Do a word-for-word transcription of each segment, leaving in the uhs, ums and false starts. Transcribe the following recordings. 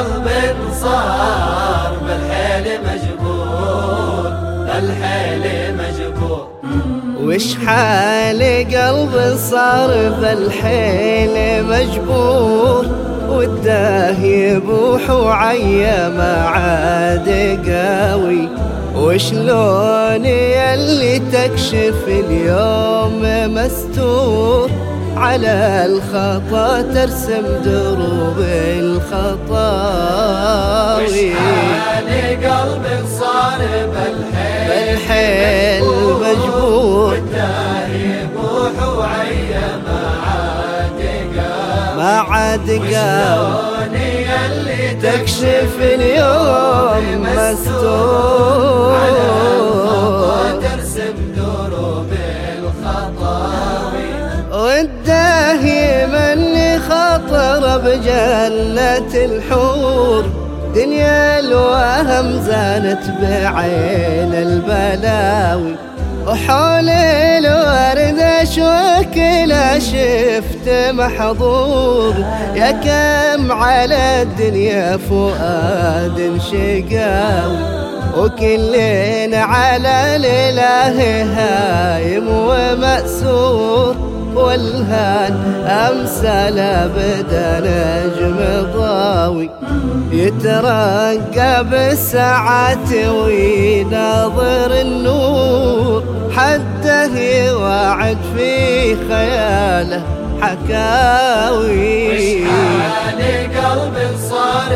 قلب صار بالحيل مجبور، بالحيل مجبور. وش حال قلب صار بالحيل مجبور، وده يبوح وعيا ما عاد قاوي. وشلون يلي تكشف اليوم مستور، على الخطا ترسم دروب الخطاوي. وش حال قلب صار بالحيل, بالحيل مجبور، وده يبوح وعيا ما عاد قاوي. ما عاد قاوي. يلي تكشف اليوم مستور، على الخطا ترسم دروب الخطاوي. والداهي اللي خطر بجنة الحور، دنيا الوهم زانت بعين البلاوي. وحول الورد اشوك لا شفت محظور، يا كم على الدنيا فؤاد شقاوي. وكلنا على الاله هايم ومأسور، والهان امثال بدا نجم ضاوي. يترقى بالساعات ويناظر النور، حده يوعد في خياله حكاوي. وش حال قلب صار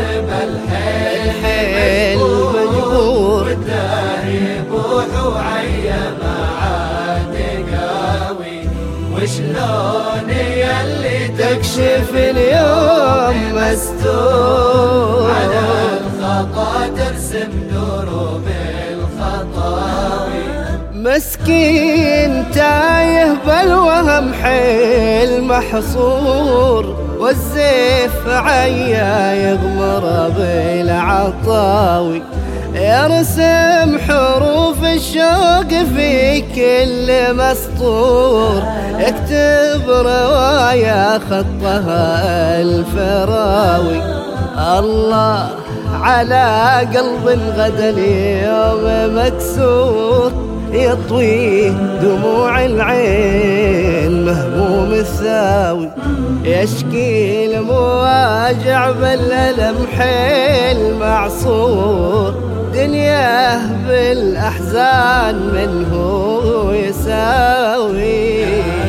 بالحيل مجبور، وده يبوح وعيا ما عاد قاوي. وشلون يلي تكشف اليوم مستور، على الخطا ترسم دروب الخطاوي. مسكين تايه بالوهم حيل محصور، والزيف عيا يغمر بالعطاوي. يرسم حروف الشوق في كل مسطور، يكتب رواية خطها الفراوي. الله على قلب غدا اليوم مكسور، يطويه دموع العين مهموم الثاوي. يشكي المواجع بالألم حيل معصور، دنياه بالأحزان منه يساوي.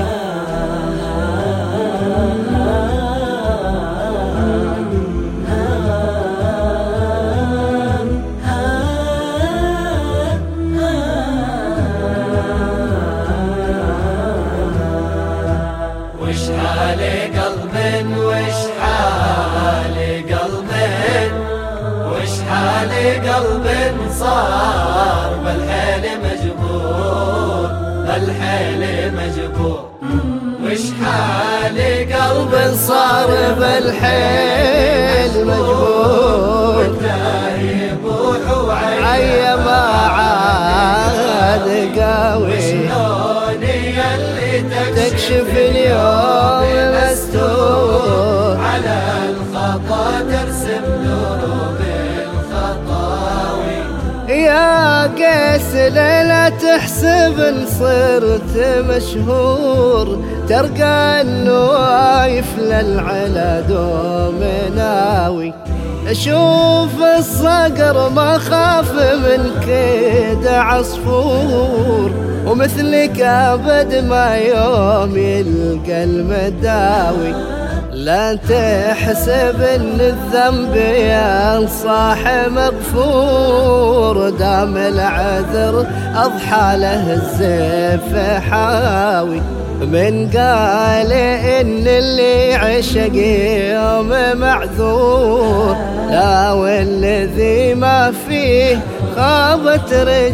وش حال قلب وش حال قلب وش حال قلب صار بالحيل مجبور، بالحيل مجبور. وش حال قلب صار بالحيل مجبور، وده يبوح وعيا ما عاد قاوي. وشلون يلي تكشف اليوم مستور، على الخطا ترسم دروب الخطاوي. يا قيس لا تحسب ان صرت مشهور، ترقى النوايف للعلا دوم ناوي. اشوف الصقر ما خاف من كيد عصفور، ومثلك ابد ما يوم يلقى المداوي. لا تحسب ان الذنب يا صاح مغفور، دام العذر اضحى له الزيف حاوي. من قال ان اللي عشق يوم معذور، لا والذي ما فيه خابت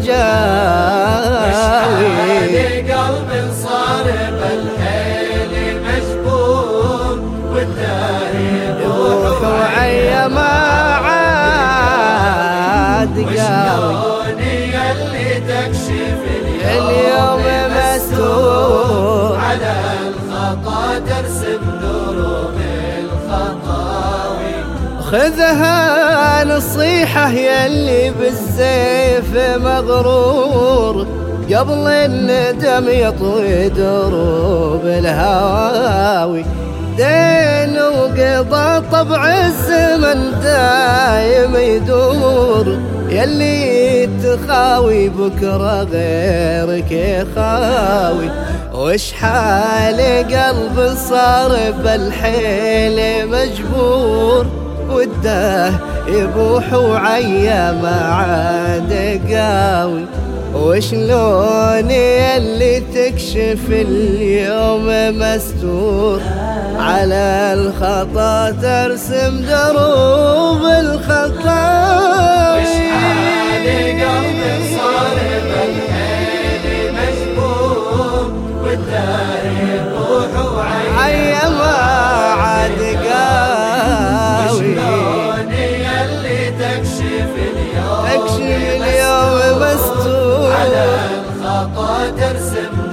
رجاوي. قلب صار بالحيل مجبور، يروح وعيا ما عاد قاوي. اللي تكشف اليوم مستور، على الخطا ترسم دروب الخطاوي. خذها نصيحة يلي بالسيف مغرور، قبل الندم يطوي دروب الهواوي. دين وقضى طبع الزمن دايم يدور، يلي تخاوي بكرة غيرك يخاوي. وش حال قلب صار بالحيل مجبور، وده يبوح وعيا ما عاد قاوي. وشلوني اللي تكشف اليوم مستور، على الخطا ترسم دروب الخطا. وش حال قلب صار بالحيل مجبور، والدار يروح وعيا ما عاد قاوي. وشلوني اللي تكشف اليوم تكشف اليوم مستور، على الخطا ترسم